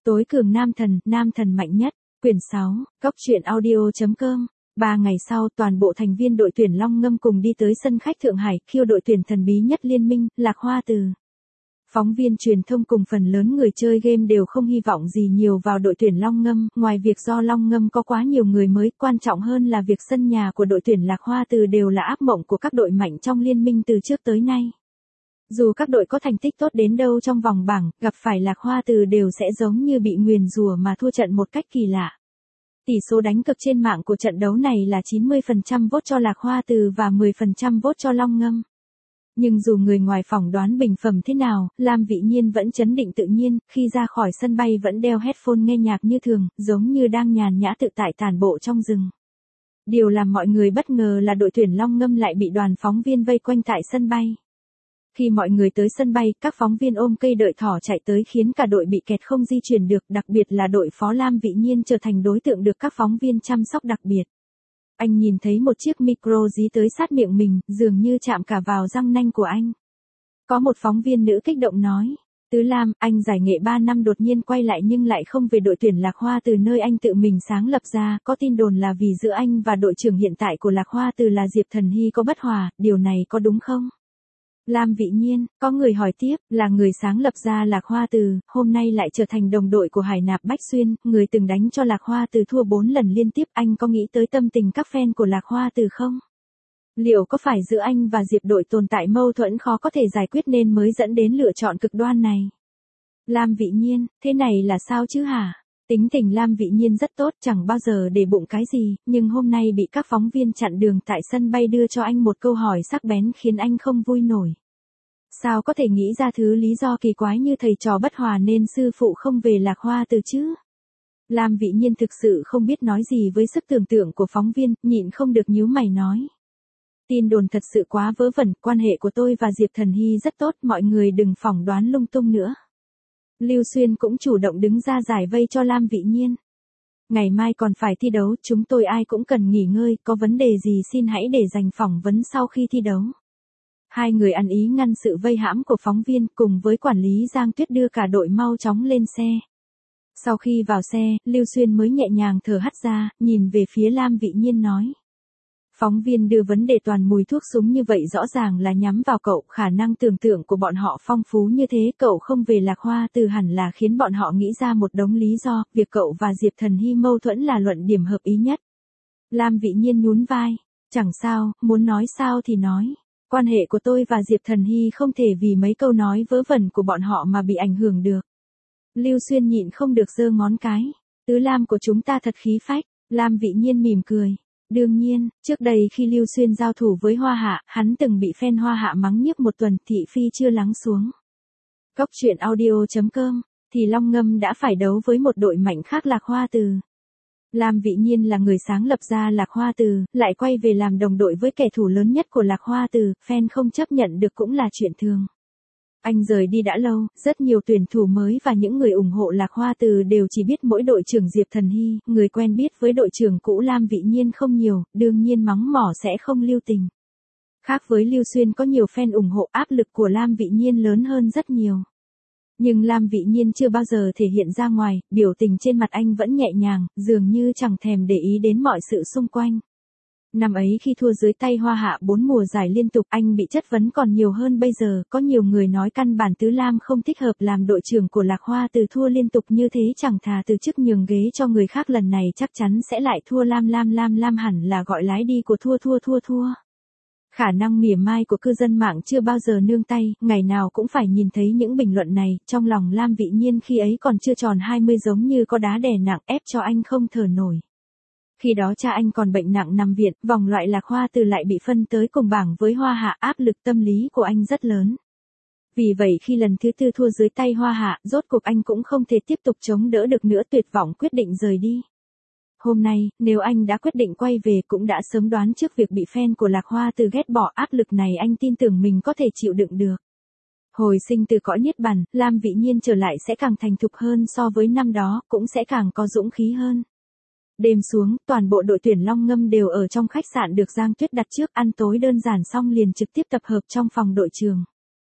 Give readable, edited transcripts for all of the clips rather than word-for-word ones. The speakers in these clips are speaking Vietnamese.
Tối cường nam thần mạnh nhất, quyển 6, Cóc truyện audio.com. 3 ngày sau, toàn bộ thành viên đội tuyển Long Ngâm cùng đi tới sân khách Thượng Hải, khiêu đội tuyển thần bí nhất liên minh, Lạc Hoa Từ. Phóng viên truyền thông cùng phần lớn người chơi game đều không hy vọng gì nhiều vào đội tuyển Long Ngâm, ngoài việc do Long Ngâm có quá nhiều người mới, quan trọng hơn là việc sân nhà của đội tuyển Lạc Hoa Từ đều là ác mộng của các đội mạnh trong liên minh từ trước tới nay. Dù các đội có thành tích tốt đến đâu trong vòng bảng, gặp phải Lạc Hoa Từ đều sẽ giống như bị nguyền rủa mà thua trận một cách kỳ lạ. Tỷ số đánh cực trên mạng của trận đấu này là 90% vote cho Lạc Hoa Từ và 10% vote cho Long Ngâm. Nhưng dù người ngoài phỏng đoán bình phẩm thế nào, Lam Vĩ Nhiên vẫn trấn định tự nhiên, khi ra khỏi sân bay vẫn đeo headphone nghe nhạc như thường, giống như đang nhàn nhã tự tại tản bộ trong rừng. Điều làm mọi người bất ngờ là đội tuyển Long Ngâm lại bị đoàn phóng viên vây quanh tại sân bay. Khi mọi người tới sân bay, các phóng viên ôm cây đợi thỏ chạy tới khiến cả đội bị kẹt không di chuyển được, đặc biệt là đội phó Lam Vĩ Nhiên trở thành đối tượng được các phóng viên chăm sóc đặc biệt. Anh nhìn thấy một chiếc micro dí tới sát miệng mình, dường như chạm cả vào răng nanh của anh. Có một phóng viên nữ kích động nói, Tứ Lam, anh giải nghệ 3 năm đột nhiên quay lại nhưng lại không về đội tuyển Lạc Hoa Từ nơi anh tự mình sáng lập ra, có tin đồn là vì giữa anh và đội trưởng hiện tại của Lạc Hoa Từ là Diệp Thần Hy có bất hòa, điều này có đúng không? Lam Vĩ Nhiên, có người hỏi tiếp, là người sáng lập ra Lạc Hoa Từ, hôm nay lại trở thành đồng đội của Hải Nạp Bách Xuyên, người từng đánh cho Lạc Hoa Từ thua 4 lần liên tiếp, anh có nghĩ tới tâm tình các fan của Lạc Hoa Từ không? Liệu có phải giữa anh và Diệp đội tồn tại mâu thuẫn khó có thể giải quyết nên mới dẫn đến lựa chọn cực đoan này? Lam Vĩ Nhiên, thế này là sao chứ hả? Tính tình Lam Vĩ Nhiên rất tốt, chẳng bao giờ để bụng cái gì, nhưng hôm nay bị các phóng viên chặn đường tại sân bay đưa cho anh một câu hỏi sắc bén khiến anh không vui nổi. Sao có thể nghĩ ra thứ lý do kỳ quái như thầy trò bất hòa nên sư phụ không về Lạc Hoa Từ chứ? Lam Vĩ Nhiên thực sự không biết nói gì với sức tưởng tượng của phóng viên, nhịn không được nhíu mày nói. Tin đồn thật sự quá vớ vẩn, quan hệ của tôi và Diệp Thần Hy rất tốt, mọi người đừng phỏng đoán lung tung nữa. Lưu Xuyên cũng chủ động đứng ra giải vây cho Lam Vĩ Nhiên. Ngày mai còn phải thi đấu, chúng tôi ai cũng cần nghỉ ngơi, có vấn đề gì xin hãy để dành phỏng vấn sau khi thi đấu. Hai người ăn ý ngăn sự vây hãm của phóng viên cùng với quản lý Giang Tuyết đưa cả đội mau chóng lên xe. Sau khi vào xe, Lưu Xuyên mới nhẹ nhàng thở hắt ra, nhìn về phía Lam Vĩ Nhiên nói. Phóng viên đưa vấn đề toàn mùi thuốc súng như vậy rõ ràng là nhắm vào cậu, khả năng tưởng tượng của bọn họ phong phú như thế, cậu không về Lạc Hoa Từ hẳn là khiến bọn họ nghĩ ra một đống lý do, việc cậu và Diệp Thần Hy mâu thuẫn là luận điểm hợp ý nhất. Lam Vĩ Nhiên nhún vai, chẳng sao, muốn nói sao thì nói. Quan hệ của tôi và Diệp Thần Hy không thể vì mấy câu nói vớ vẩn của bọn họ mà bị ảnh hưởng được. Lưu Xuyên nhịn không được giơ ngón cái. Tứ Lam của chúng ta thật khí phách. Lam Vĩ Nhiên mỉm cười. Đương nhiên, trước đây khi Lưu Xuyên giao thủ với Hoa Hạ, hắn từng bị fan Hoa Hạ mắng nhiếc một tuần, thị phi chưa lắng xuống. Cóc truyện audio.com, thì Long Ngâm đã phải đấu với một đội mạnh khác Lạc Hoa Từ. Lam Vĩ Nhiên là người sáng lập ra Lạc Hoa Từ, lại quay về làm đồng đội với kẻ thù lớn nhất của Lạc Hoa Từ, fan không chấp nhận được cũng là chuyện thường. Anh rời đi đã lâu, rất nhiều tuyển thủ mới và những người ủng hộ Lạc Hoa Từ đều chỉ biết mỗi đội trưởng Diệp Thần Hy, người quen biết với đội trưởng cũ Lam Vĩ Nhiên không nhiều, đương nhiên mắng mỏ sẽ không lưu tình. Khác với Lưu Xuyên có nhiều fan ủng hộ, áp lực của Lam Vĩ Nhiên lớn hơn rất nhiều. Nhưng Lam Vĩ Nhiên chưa bao giờ thể hiện ra ngoài, biểu tình trên mặt anh vẫn nhẹ nhàng, dường như chẳng thèm để ý đến mọi sự xung quanh. Năm ấy khi thua dưới tay Hoa Hạ 4 mùa giải liên tục, anh bị chất vấn còn nhiều hơn bây giờ, có nhiều người nói căn bản Tứ Lam không thích hợp làm đội trưởng của Lạc Hoa Từ, thua liên tục như thế chẳng thà từ chức nhường ghế cho người khác, lần này chắc chắn sẽ lại thua. Lam hẳn là gọi lái đi của thua. Khả năng mỉa mai của cư dân mạng chưa bao giờ nương tay, ngày nào cũng phải nhìn thấy những bình luận này, trong lòng Lam Vĩ Nhiên khi ấy còn chưa tròn 20 giống như có đá đè nặng ép cho anh không thở nổi. Khi đó cha anh còn bệnh nặng nằm viện, vòng loại Lạc Hoa Từ lại bị phân tới cùng bảng với Hoa Hạ, áp lực tâm lý của anh rất lớn. Vì vậy khi lần thứ tư thua dưới tay Hoa Hạ, rốt cuộc anh cũng không thể tiếp tục chống đỡ được nữa, tuyệt vọng quyết định rời đi. Hôm nay, nếu anh đã quyết định quay về cũng đã sớm đoán trước việc bị fan của Lạc Hoa Từ ghét bỏ, áp lực này anh tin tưởng mình có thể chịu đựng được. Hồi sinh từ cõi niết bàn, Lam Vĩ Nhiên trở lại sẽ càng thành thục hơn so với năm đó, cũng sẽ càng có dũng khí hơn. Đêm xuống, toàn bộ đội tuyển Long Ngâm đều ở trong khách sạn được Giang Tuyết đặt trước, ăn tối đơn giản xong liền trực tiếp tập hợp trong phòng đội trường.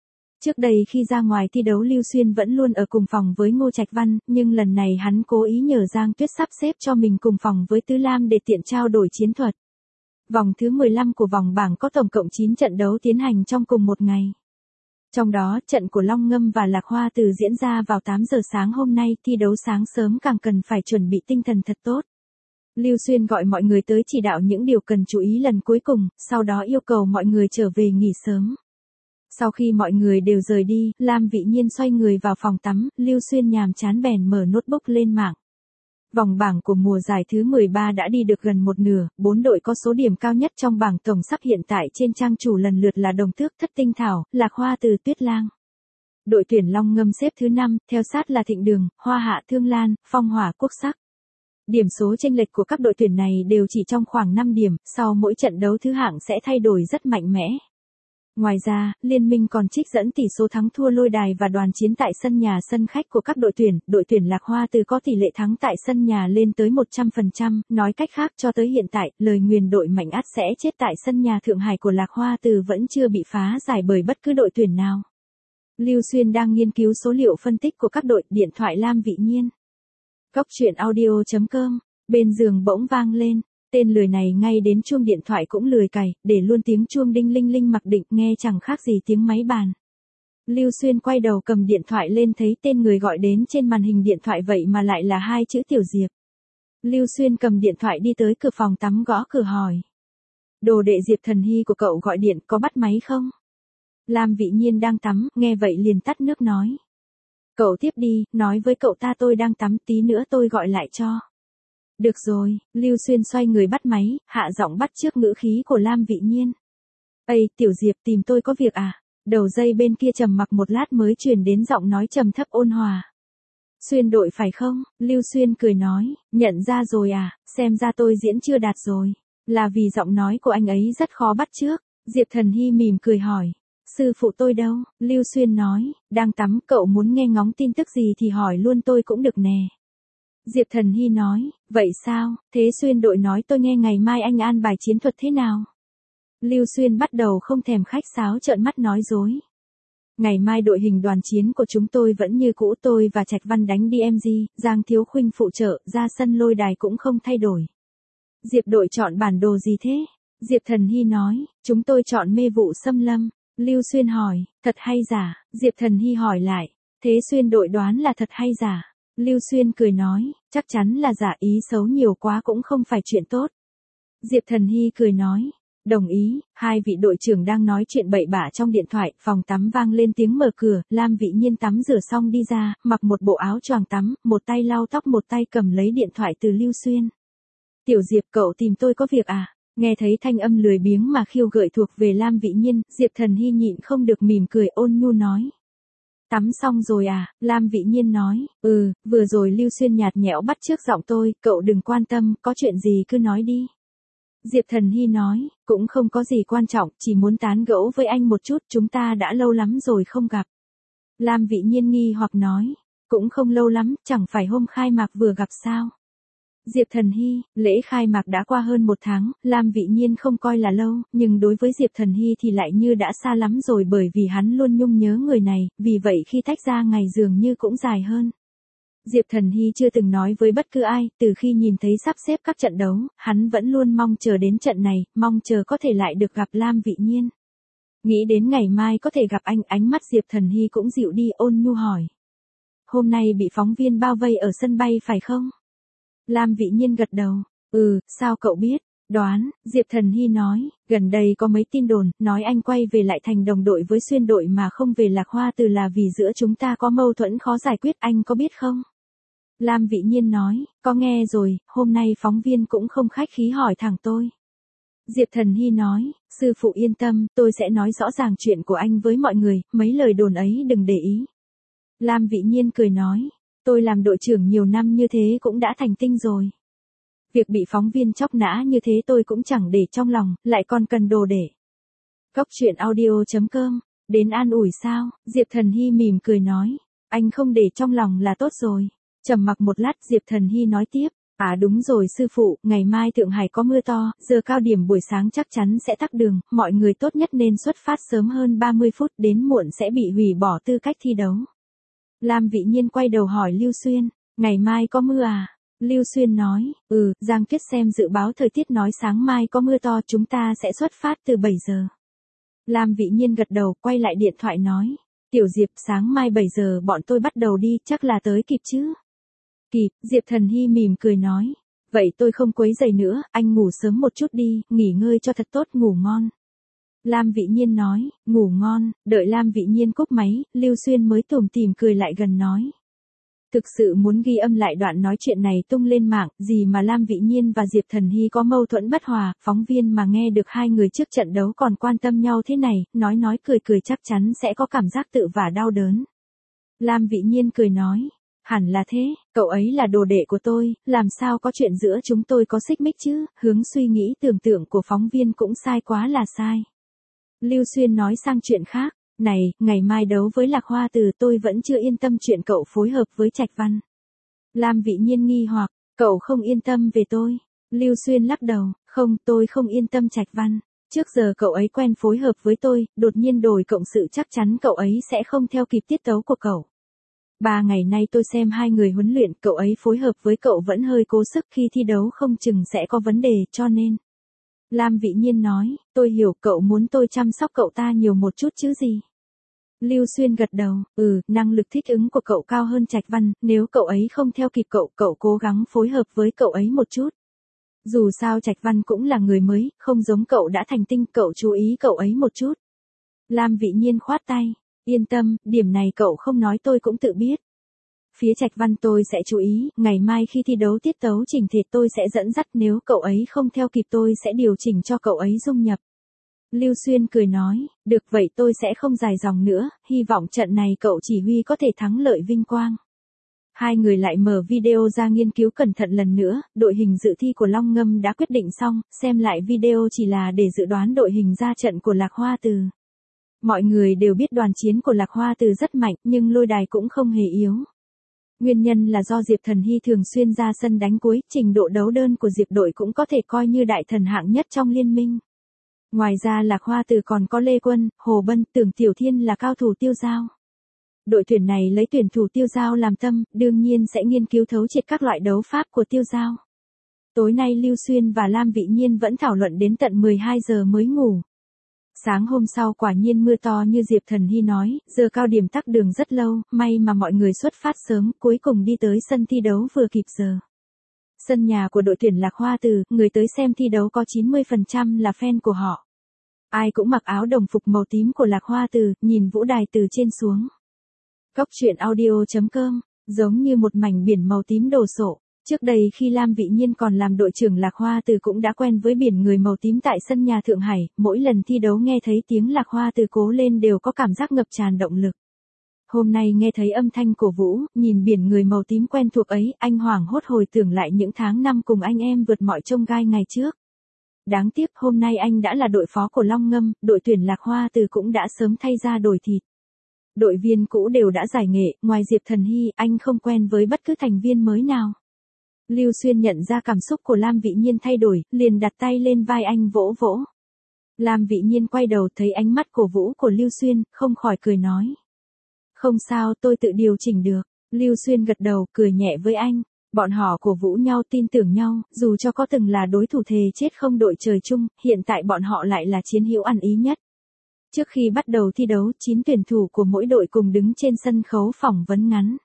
Trước đây khi ra ngoài thi đấu Lưu Xuyên vẫn luôn ở cùng phòng với Ngô Trạch Văn, nhưng lần này hắn cố ý nhờ Giang Tuyết sắp xếp cho mình cùng phòng với Tứ Lam để tiện trao đổi chiến thuật. Vòng thứ 15 của vòng bảng có tổng cộng 9 trận đấu tiến hành trong cùng một ngày. Trong đó, trận của Long Ngâm và Lạc Hoa Từ diễn ra vào 8 giờ sáng hôm nay, thi đấu sáng sớm càng cần phải chuẩn bị tinh thần thật tốt. Lưu Xuyên gọi mọi người tới chỉ đạo những điều cần chú ý lần cuối cùng, sau đó yêu cầu mọi người trở về nghỉ sớm. Sau khi mọi người đều rời đi, Lam Vị Nhiên xoay người vào phòng tắm, Lưu Xuyên nhàm chán bèn mở notebook lên mạng. Vòng bảng của mùa giải thứ 13 đã đi được gần một nửa, 4 đội có số điểm cao nhất trong bảng tổng sắp hiện tại trên trang chủ lần lượt là Đồng Tước, Thất Tinh Thảo, Lạc Hoa Từ, Tuyết Lang. Đội tuyển Long Ngâm xếp thứ 5, theo sát là Thịnh Đường, Hoa Hạ, Thương Lan, Phong Hỏa, Quốc Sắc. Điểm số chênh lệch của các đội tuyển này đều chỉ trong khoảng 5 điểm, sau mỗi trận đấu thứ hạng sẽ thay đổi rất mạnh mẽ. Ngoài ra, liên minh còn trích dẫn tỷ số thắng thua Lôi Đài và Đoàn Chiến tại sân nhà sân khách của các đội tuyển Lạc Hoa Từ có tỷ lệ thắng tại sân nhà lên tới 100%, nói cách khác cho tới hiện tại, lời nguyền đội mạnh ắt sẽ chết tại sân nhà Thượng Hải của Lạc Hoa Từ vẫn chưa bị phá giải bởi bất cứ đội tuyển nào. Lưu Xuyên đang nghiên cứu số liệu phân tích của các đội, điện thoại Lam Vị Nhiên. Cốc truyện audio.com, bên giường bỗng vang lên. Tên lười này ngay đến chuông điện thoại cũng lười cày, để luôn tiếng chuông đinh linh linh mặc định nghe chẳng khác gì tiếng máy bàn. Lưu Xuyên quay đầu cầm điện thoại lên thấy tên người gọi đến trên màn hình điện thoại vậy mà lại là hai chữ Tiểu Diệp. Lưu Xuyên cầm điện thoại đi tới cửa phòng tắm gõ cửa hỏi. Đồ đệ Diệp Thần Hy của cậu gọi điện, có bắt máy không? Lam Vị Nhiên đang tắm, nghe vậy liền tắt nước nói. Cậu tiếp đi, nói với cậu ta tôi đang tắm, tí nữa tôi gọi lại cho. Được rồi, Lưu Xuyên xoay người bắt máy, hạ giọng bắt chước ngữ khí của Lam Vị Nhiên. Ây, Tiểu Diệp tìm tôi có việc à? Đầu dây bên kia trầm mặc một lát mới truyền đến giọng nói trầm thấp ôn hòa. Xuyên đội phải không? Lưu Xuyên cười nói, nhận ra rồi à, xem ra tôi diễn chưa đạt rồi. Là vì giọng nói của anh ấy rất khó bắt chước. Diệp Thần Hy mỉm cười hỏi. Sư phụ tôi đâu? Lưu Xuyên nói, đang tắm, cậu muốn nghe ngóng tin tức gì thì hỏi luôn tôi cũng được nè. Diệp Thần Hy nói, vậy sao, thế Xuyên đội nói tôi nghe ngày mai anh an bài chiến thuật thế nào? Lưu Xuyên bắt đầu không thèm khách sáo trợn mắt nói dối. Ngày mai đội hình đoàn chiến của chúng tôi vẫn như cũ, tôi và Trạch Văn đánh DMZ, Giang Thiếu Khuynh phụ trợ, ra sân Lôi Đài cũng không thay đổi. Diệp đội chọn bản đồ gì thế? Diệp Thần Hy nói, chúng tôi chọn Mê Vụ Xâm Lâm. Lưu Xuyên hỏi, thật hay giả? Diệp Thần Hy hỏi lại, thế Xuyên đội đoán là thật hay giả? Lưu Xuyên cười nói, chắc chắn là giả, ý xấu nhiều quá cũng không phải chuyện tốt. Diệp Thần Hy cười nói, đồng ý. Hai vị đội trưởng đang nói chuyện bậy bạ trong điện thoại, phòng tắm vang lên tiếng mở cửa, Lam Vị Nhiên tắm rửa xong đi ra, mặc một bộ áo choàng tắm, một tay lau tóc một tay cầm lấy điện thoại từ Lưu Xuyên. Tiểu Diệp, cậu tìm tôi có việc à? Nghe thấy thanh âm lười biếng mà khiêu gợi thuộc về Lam Vị Nhiên, Diệp Thần Hy nhịn không được mỉm cười ôn nhu nói. Tắm xong rồi à? Lam Vị Nhiên nói, vừa rồi Lưu Xuyên nhạt nhẽo bắt chước giọng tôi, cậu đừng quan tâm, có chuyện gì cứ nói đi. Diệp Thần Hy nói, cũng không có gì quan trọng, chỉ muốn tán gẫu với anh một chút, chúng ta đã lâu lắm rồi không gặp. Lam Vị Nhiên nghi hoặc nói, cũng không lâu lắm, chẳng phải hôm khai mạc vừa gặp sao? Diệp Thần Hy, lễ khai mạc đã qua hơn 1 tháng, Lam Vị Nhiên không coi là lâu, nhưng đối với Diệp Thần Hy thì lại như đã xa lắm rồi bởi vì hắn luôn nhung nhớ người này, vì vậy khi tách ra ngày dường như cũng dài hơn. Diệp Thần Hy chưa từng nói với bất cứ ai, từ khi nhìn thấy sắp xếp các trận đấu, hắn vẫn luôn mong chờ đến trận này, mong chờ có thể lại được gặp Lam Vị Nhiên. Nghĩ đến ngày mai có thể gặp anh, ánh mắt Diệp Thần Hy cũng dịu đi, ôn nhu hỏi. Hôm nay bị phóng viên bao vây ở sân bay phải không? Lam Vị Nhiên gật đầu. Sao cậu biết? Đoán, Diệp Thần Hy nói, gần đây có mấy tin đồn, nói anh quay về lại thành đồng đội với Xuyên đội mà không về Lạc Hoa Từ là vì giữa chúng ta có mâu thuẫn khó giải quyết, anh có biết không? Lam Vị Nhiên nói, có nghe rồi, hôm nay phóng viên cũng không khách khí hỏi thẳng tôi. Diệp Thần Hy nói, sư phụ yên tâm, tôi sẽ nói rõ ràng chuyện của anh với mọi người, mấy lời đồn ấy đừng để ý. Lam Vị Nhiên cười nói, tôi làm đội trưởng nhiều năm như thế cũng đã thành tinh rồi. Việc bị phóng viên chóc nã như thế tôi cũng chẳng để trong lòng, lại còn cần đồ để. Cốc truyện audio.com, đến an ủi sao? Diệp Thần Hy mỉm cười nói, anh không để trong lòng là tốt rồi. Trầm mặc một lát, Diệp Thần Hy nói tiếp, À đúng rồi sư phụ, ngày mai Thượng Hải có mưa to, giờ cao điểm buổi sáng chắc chắn sẽ tắc đường, mọi người tốt nhất nên xuất phát sớm hơn 30 phút, đến muộn sẽ bị hủy bỏ tư cách thi đấu. Lam Vị Nhiên quay đầu hỏi Lưu Xuyên, ngày mai có mưa à? Lưu Xuyên nói, Giang Tuyết xem dự báo thời tiết nói sáng mai có mưa to, chúng ta sẽ xuất phát từ 7 giờ. Lam Vị Nhiên gật đầu, quay lại điện thoại nói, Tiểu Diệp, sáng mai 7 giờ bọn tôi bắt đầu đi, chắc là tới kịp chứ? Kịp, Diệp Thần Hy mỉm cười nói, vậy tôi không quấy rầy nữa, anh ngủ sớm một chút đi, nghỉ ngơi cho thật tốt, ngủ ngon. Lam Vị Nhiên nói, ngủ ngon, đợi Lam Vị Nhiên cúp máy, Lưu Xuyên mới tủm tỉm cười lại gần nói. Thực sự muốn ghi âm lại đoạn nói chuyện này tung lên mạng, gì mà Lam Vị Nhiên và Diệp Thần Hy có mâu thuẫn bất hòa, phóng viên mà nghe được hai người trước trận đấu còn quan tâm nhau thế này, nói cười cười chắc chắn sẽ có cảm giác tự vả đau đớn. Lam Vị Nhiên cười nói, hẳn là thế, cậu ấy là đồ đệ của tôi, làm sao có chuyện giữa chúng tôi có xích mích chứ, hướng suy nghĩ tưởng tượng của phóng viên cũng sai quá là sai. Lưu Xuyên nói sang chuyện khác. Này, ngày mai đấu với Lạc Hoa Từ tôi vẫn chưa yên tâm chuyện cậu phối hợp với Trạch Văn. Lam Vị Nhiên nghi hoặc, cậu không yên tâm về tôi. Lưu Xuyên lắc đầu, không, tôi không yên tâm Trạch Văn. Trước giờ cậu ấy quen phối hợp với tôi, đột nhiên đổi cộng sự chắc chắn cậu ấy sẽ không theo kịp tiết tấu của cậu. 3 ngày nay tôi xem hai người huấn luyện, cậu ấy phối hợp với cậu vẫn hơi cố sức, khi thi đấu không chừng sẽ có vấn đề, cho nên. Lam Vị Nhiên nói, tôi hiểu, cậu muốn tôi chăm sóc cậu ta nhiều một chút chứ gì. Lưu Xuyên gật đầu, năng lực thích ứng của cậu cao hơn Trạch Văn, nếu cậu ấy không theo kịp cậu cố gắng phối hợp với cậu ấy một chút. Dù sao Trạch Văn cũng là người mới, không giống cậu đã thành tinh, cậu chú ý cậu ấy một chút. Lam Vị Nhiên khoát tay, yên tâm, điểm này cậu không nói tôi cũng tự biết. Phía Trạch Văn tôi sẽ chú ý, ngày mai khi thi đấu tiết tấu chỉnh thể tôi sẽ dẫn dắt, nếu cậu ấy không theo kịp tôi sẽ điều chỉnh cho cậu ấy dung nhập. Lưu Xuyên cười nói, được vậy tôi sẽ không dài dòng nữa, hy vọng trận này cậu chỉ huy có thể thắng lợi vinh quang. Hai người lại mở video ra nghiên cứu cẩn thận lần nữa, đội hình dự thi của Long Ngâm đã quyết định xong, xem lại video chỉ là để dự đoán đội hình ra trận của Lạc Hoa Từ. Mọi người đều biết đoàn chiến của Lạc Hoa Từ rất mạnh, nhưng lôi đài cũng không hề yếu. Nguyên nhân là do Diệp Thần Hy thường xuyên ra sân đánh cuối, trình độ đấu đơn của Diệp đội cũng có thể coi như đại thần hạng nhất trong liên minh. Ngoài ra Lạc Hoa Từ còn có Lê Quân, Hồ Bân, Tưởng Tiểu Thiên là cao thủ tiêu dao. Đội tuyển này lấy tuyển thủ tiêu dao làm tâm, đương nhiên sẽ nghiên cứu thấu triệt các loại đấu pháp của tiêu dao. Tối nay Lưu Xuyên và Lam Vị Nhiên vẫn thảo luận đến tận 12 giờ mới ngủ. Sáng hôm sau quả nhiên mưa to như Diệp Thần Hy nói, giờ cao điểm tắc đường rất lâu, may mà mọi người xuất phát sớm, cuối cùng đi tới sân thi đấu vừa kịp giờ. Sân nhà của đội tuyển Lạc Hoa Từ, người tới xem thi đấu có 90% là fan của họ. Ai cũng mặc áo đồng phục màu tím của Lạc Hoa Từ, nhìn vũ đài từ trên xuống. Cốc truyện audio.com, giống như một mảnh biển màu tím đồ sộ. Trước đây khi Lam Vị Nhiên còn làm đội trưởng Lạc Hoa Từ cũng đã quen với biển người màu tím tại sân nhà Thượng Hải, mỗi lần thi đấu nghe thấy tiếng Lạc Hoa Từ cố lên đều có cảm giác ngập tràn động lực. Hôm nay nghe thấy âm thanh cổ vũ, nhìn biển người màu tím quen thuộc ấy, anh hoảng hốt hồi tưởng lại những tháng năm cùng anh em vượt mọi chông gai ngày trước. Đáng tiếc hôm nay anh đã là đội phó của Long Ngâm, đội tuyển Lạc Hoa Từ cũng đã sớm thay ra đổi thịt. Đội viên cũ đều đã giải nghệ, ngoài Diệp Thần Hy, anh không quen với bất cứ thành viên mới nào. Lưu Xuyên nhận ra cảm xúc của Lam Vị Nhiên thay đổi, liền đặt tay lên vai anh vỗ vỗ. Lam Vị Nhiên quay đầu thấy ánh mắt cổ vũ của Lưu Xuyên, không khỏi cười nói. Không sao, tôi tự điều chỉnh được. Lưu Xuyên gật đầu, cười nhẹ với anh. Bọn họ cổ vũ nhau, tin tưởng nhau, dù cho có từng là đối thủ thề chết không đội trời chung, hiện tại bọn họ lại là chiến hữu ăn ý nhất. Trước khi bắt đầu thi đấu, 9 tuyển thủ của mỗi đội cùng đứng trên sân khấu phỏng vấn ngắn.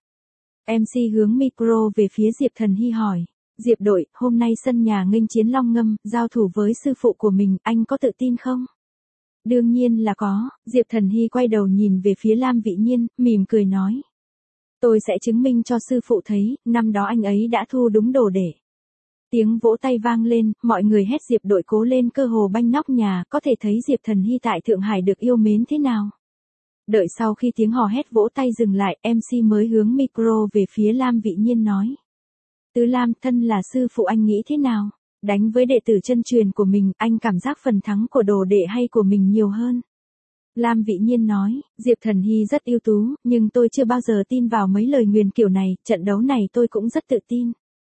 MC hướng micro về phía Diệp Thần Hy hỏi, Diệp đội, hôm nay sân nhà nghênh chiến Long Ngâm, giao thủ với sư phụ của mình, anh có tự tin không? Đương nhiên là có, Diệp Thần Hy quay đầu nhìn về phía Lam Vị Nhiên, mỉm cười nói. Tôi sẽ chứng minh cho sư phụ thấy, năm đó anh ấy đã thu đúng đồ để. Tiếng vỗ tay vang lên, mọi người hét Diệp đội cố lên, cơ hồ banh nóc nhà, có thể thấy Diệp Thần Hy tại Thượng Hải được yêu mến thế nào. Đợi sau khi tiếng hò hét vỗ tay dừng lại, MC mới hướng micro về phía Lam Vị Nhiên nói. Tứ Lam, thân là sư phụ anh nghĩ thế nào? Đánh với đệ tử chân truyền của mình, anh cảm giác phần thắng của đồ đệ hay của mình nhiều hơn? Lam Vị Nhiên nói, Diệp Thần Hy rất ưu tú, nhưng tôi chưa bao giờ tin vào mấy lời nguyền kiểu này, trận đấu này tôi cũng rất tự tin.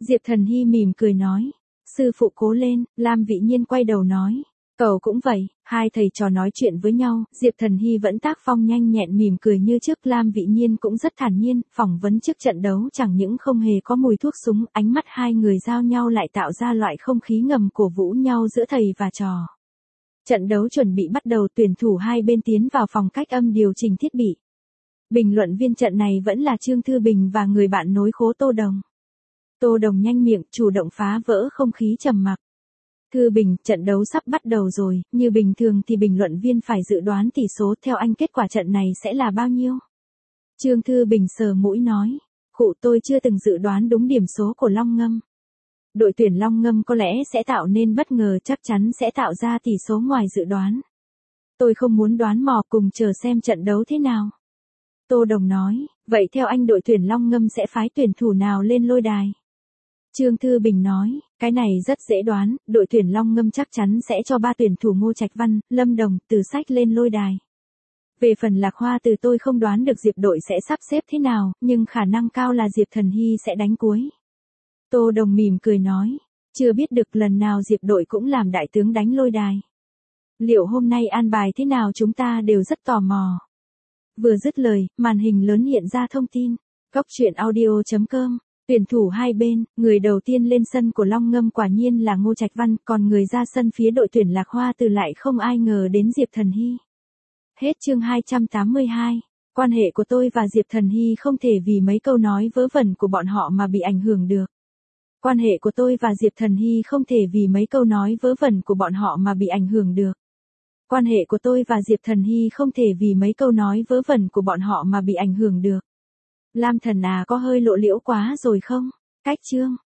Diệp Thần Hy mỉm cười nói. Sư phụ cố lên, Lam Vị Nhiên quay đầu nói. Cậu cũng vậy, hai thầy trò nói chuyện với nhau, Diệp Thần Hy vẫn tác phong nhanh nhẹn mỉm cười như trước, Lam Vị Nhiên cũng rất thản nhiên, phỏng vấn trước trận đấu chẳng những không hề có mùi thuốc súng, ánh mắt hai người giao nhau lại tạo ra loại không khí ngầm cổ vũ nhau giữa thầy và trò. Trận đấu chuẩn bị bắt đầu, tuyển thủ hai bên tiến vào phòng cách âm điều chỉnh thiết bị. Bình luận viên trận này vẫn là Trương Thư Bình và người bạn nối khố Tô Đồng. Tô Đồng nhanh miệng, chủ động phá vỡ không khí trầm mặc. Thư Bình, trận đấu sắp bắt đầu rồi, như bình thường thì bình luận viên phải dự đoán tỷ số, theo anh kết quả trận này sẽ là bao nhiêu? Trương Thư Bình sờ mũi nói, khụ, tôi chưa từng dự đoán đúng điểm số của Long Ngâm. Đội tuyển Long Ngâm có lẽ sẽ tạo nên bất ngờ, chắc chắn sẽ tạo ra tỷ số ngoài dự đoán. Tôi không muốn đoán mò, cùng chờ xem trận đấu thế nào. Tô Đồng nói, vậy theo anh đội tuyển Long Ngâm sẽ phái tuyển thủ nào lên lôi đài? Trương Thư Bình nói, cái này rất dễ đoán, đội tuyển Long Ngâm chắc chắn sẽ cho 3 tuyển thủ Ngô Trạch Văn, Lâm Đồng, Từ Sách lên lôi đài. Về phần Lạc Hoa Từ tôi không đoán được Diệp đội sẽ sắp xếp thế nào, nhưng khả năng cao là Diệp Thần Hy sẽ đánh cuối. Tô Đồng mỉm cười nói, chưa biết được, lần nào Diệp đội cũng làm đại tướng đánh lôi đài. Liệu hôm nay an bài thế nào chúng ta đều rất tò mò. Vừa dứt lời, màn hình lớn hiện ra thông tin. Goctruyện.audio.com. Tuyển thủ hai bên, người đầu tiên lên sân của Long Ngâm quả nhiên là Ngô Trạch Văn, còn người ra sân phía đội tuyển Lạc Hoa Từ lại không ai ngờ đến Diệp Thần Hy. Hết chương 282. Quan hệ của tôi và Diệp Thần Hy không thể vì mấy câu nói vớ vẩn của bọn họ mà bị ảnh hưởng được. Quan hệ của tôi và Diệp Thần Hy không thể vì mấy câu nói vớ vẩn của bọn họ mà bị ảnh hưởng được. Quan hệ của tôi và Diệp Thần Hy không thể vì mấy câu nói vớ vẩn của bọn họ mà bị ảnh hưởng được. Lam Thần à, có hơi lộ liễu quá rồi không? Cách chương.